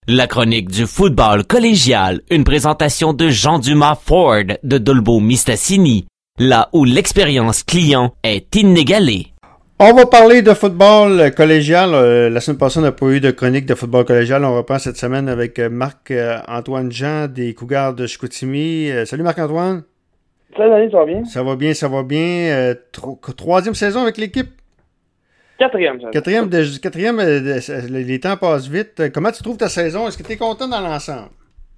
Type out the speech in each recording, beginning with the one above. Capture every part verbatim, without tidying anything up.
La chronique du football collégial, une présentation de Jean Dumas Ford de Dolbeau-Mistassini, là où l'expérience client est inégalée. On va parler de football collégial. Euh, la semaine passée, on n'a pas eu de chronique de football collégial. On reprend cette semaine avec Marc-Antoine Jean des Cougars de Chicoutimi. Euh, salut Marc-Antoine. Salut Danny, ça va bien? Ça va bien, ça va bien. Euh, tro- troisième saison avec l'équipe? Quatrième saison. Quatrième, de, quatrième euh, de, les temps passent vite. Comment tu trouves ta saison? Est-ce que tu es content dans l'ensemble?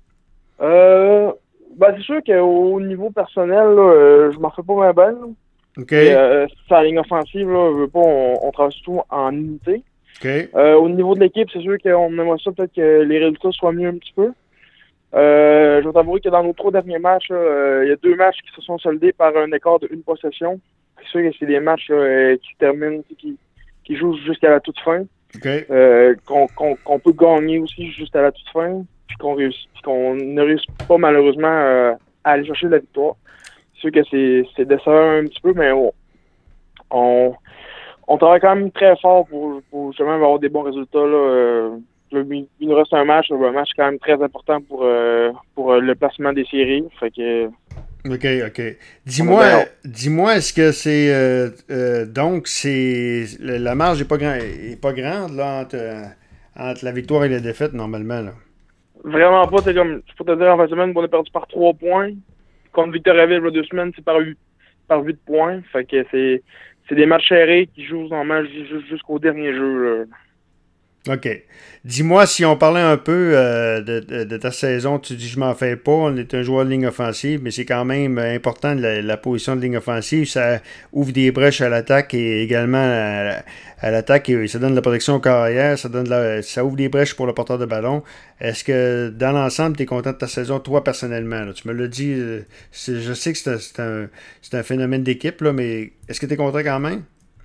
Euh, ben c'est sûr qu'au niveau personnel, là, euh, je m'en fais pas ma balle. OK. Et, euh, sa ligne offensive, là, je veux pas, on, on travaille surtout en unité. OK. Euh, au niveau de l'équipe, c'est sûr qu'on aimerait ça peut-être que les résultats soient mieux un petit peu. Euh, je vais t'avouer que dans nos trois derniers matchs, il euh, y a deux matchs qui se sont soldés par un écart d'une possession. C'est sûr que c'est des matchs là, qui terminent, qui, qui jouent jusqu'à la toute fin. Okay. Euh, qu'on, qu'on, qu'on peut gagner aussi juste à la toute fin, puis qu'on réussit, puis qu'on ne réussit pas malheureusement euh, à aller chercher la victoire. C'est sûr que c'est, c'est décevant un petit peu, mais on, on, on travaille quand même très fort pour, pour justement avoir des bons résultats. Là. Euh, il nous reste un match, un match quand même très important pour, euh, pour le placement des séries. Fait que, OK, OK. Dis-moi, dis-moi, est-ce que c'est... Euh, euh, donc, c'est... La marge n'est pas, grand, est pas grande là, entre, euh, entre la victoire et la défaite, normalement. Là. Vraiment pas. C'est comme, je peux te dire, en fin de semaine, on a perdu par trois points. Contre Victoriaville, il y a deux semaines, c'est par huit, par huit points. Fait que c'est, c'est des matchs serrés qui jouent normalement jusqu'au dernier jeu. Là. OK. Dis-moi, si on parlait un peu euh, de, de, de ta saison, tu dis je m'en fais pas, on est un joueur de ligne offensive, mais c'est quand même important la, la position de ligne offensive. Ça ouvre des brèches à l'attaque et également à, à l'attaque et ça donne de la protection au carrière, ça donne la, ça ouvre des brèches pour le porteur de ballon. Est-ce que dans l'ensemble, tu es content de ta saison, toi personnellement? Là? Tu me l'as dit, c'est, je sais que c'est un, c'est un, c'est un phénomène d'équipe, là, mais est-ce que tu es content quand même?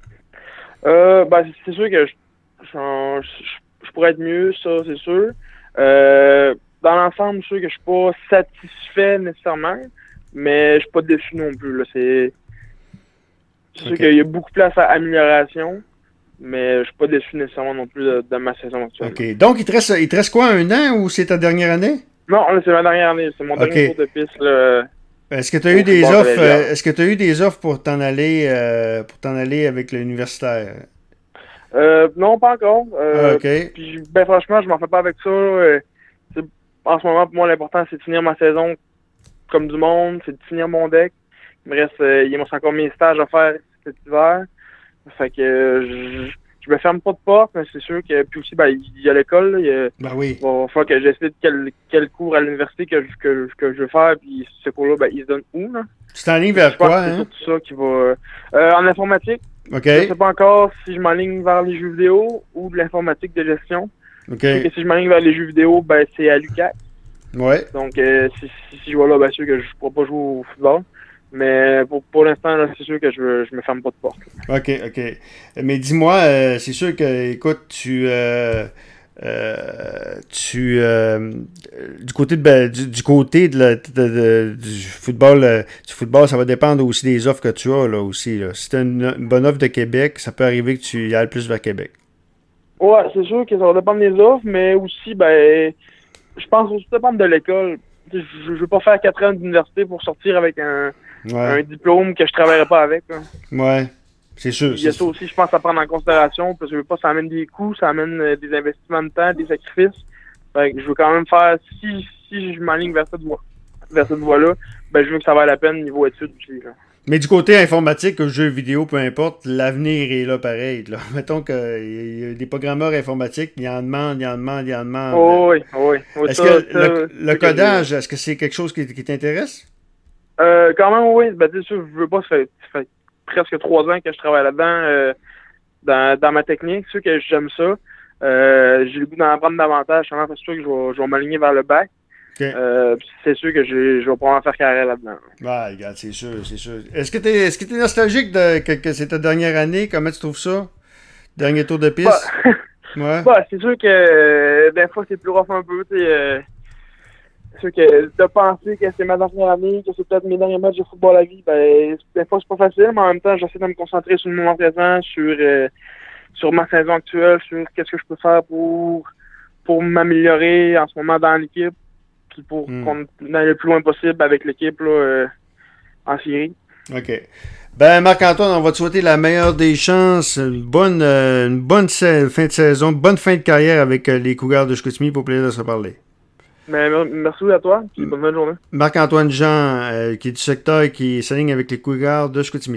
Euh, ben, c'est sûr que je Je, je, je pourrais être mieux, ça, c'est sûr. Euh, dans l'ensemble, je suis sûr que je suis pas satisfait nécessairement, mais je suis pas déçu non plus. Là. C'est, c'est sûr okay. qu'il y a beaucoup de place à amélioration, mais je suis pas déçu nécessairement non plus de, de ma saison actuelle. OK. Donc, il te, reste, il te reste quoi, un an ou c'est ta dernière année? Non, là, c'est ma dernière année. C'est mon okay. dernier tour de piste. Là, est-ce que tu as eu des offres euh, Est-ce que tu as eu des offres pour t'en aller euh, pour t'en aller avec l'universitaire? Euh, non, pas encore. Euh, ah, OK. Puis, ben, franchement, je m'en fais pas avec ça. Euh, en ce moment, pour moi, l'important, c'est de finir ma saison comme du monde, c'est de finir mon deck. Il me reste, euh, il me reste encore mes stages à faire cet hiver. Fait que euh, je, je me ferme pas de porte, mais c'est sûr que, puis aussi, ben, il y a l'école. Là, il y a, ben oui. Il va falloir que j'essaie quel, quel cours à l'université que, que, que je veux faire, puis ce cours-là, ben, il se donne où, là? Tu t'enlignes vers quoi, hein? C'est surtout ça qui va... Euh, en informatique. OK. Je sais pas encore si je m'enligne vers les jeux vidéo ou de l'informatique de gestion. OK. Et si je m'enligne vers les jeux vidéo, ben c'est à l'U Q A C. Ouais. Donc euh, si, si, si je vois là, bien sûr que je ne pourrai pas jouer au football. Mais pour, pour l'instant, là, c'est sûr que je je me ferme pas de porte. OK, OK. Mais dis-moi, euh, c'est sûr que, écoute, tu... Euh... Euh, tu euh, du côté de ben, du, du côté de, la, de, de du football euh, du football, ça va dépendre aussi des offres que tu as là aussi. Là. Si tu as une, une bonne offre de Québec, ça peut arriver que tu y ailles plus vers Québec. Ouais, c'est sûr que ça va dépendre des offres, mais aussi ben je pense aussi dépendre de l'école. Je ne veux pas faire quatre ans d'université pour sortir avec un, ouais. un diplôme que je ne travaillerai pas avec. Là. Ouais. C'est sûr. Il y a ça aussi, je pense, à prendre en considération, parce que je veux pas, ça amène des coûts, ça amène euh, des investissements de temps, des sacrifices. Fait que je veux quand même faire, si, si je m'aligne vers cette voie, vers cette voie-là, ben, je veux que ça vaille la peine niveau études aussi, là. Mais du côté informatique, jeux vidéo, peu importe, l'avenir est là pareil, là. Mettons qu'il euh, y a des programmeurs informatiques, il y en demande, il y en demande, il y en demande. Oh, oui, oui. oui. Est-ce ça, que ça, le, le codage, que... est-ce que c'est quelque chose qui, qui t'intéresse? Euh, quand même, oui. Ben, tu sais, je veux pas, ça fait, ça fait presque trois ans que je travaille là-dedans, euh, dans, dans ma technique. C'est sûr que j'aime ça. Euh, j'ai le goût d'en apprendre davantage. C'est sûr que je vais, je vais m'aligner vers le bac. Okay. Euh, c'est sûr que je, je vais probablement faire carrière là-dedans. Ouais, regarde, c'est sûr, c'est sûr. Est-ce que tu es, est-ce que t'es nostalgique de que, que c'est ta dernière année? Comment tu trouves ça? Dernier tour de piste? Bah, ouais. bah, c'est sûr que euh, des fois c'est plus rough un peu. Euh, c'est sûr que de penser que c'est ma dernière année, que c'est peut-être mes derniers matchs de football à la vie, ben, des fois c'est pas facile, mais en même temps j'essaie de me concentrer sur le moment présent, sur, euh, sur ma saison actuelle, sur qu'est-ce que je peux faire pour pour m'améliorer en ce moment dans l'équipe, puis pour Mm. qu'on aille le plus loin possible avec l'équipe là, euh, en série. OK. Ben, Marc-Antoine, on va te souhaiter la meilleure des chances, une bonne, euh, une bonne sa- fin de saison, une bonne fin de carrière avec euh, les Cougars de Chicoutimi. Pour plaisir de se parler. Mais mer- merci à toi, puis bonne journée. Marc-Antoine Jean, euh, qui est du secteur et qui s'aligne avec les Cougars de Chicoutimi.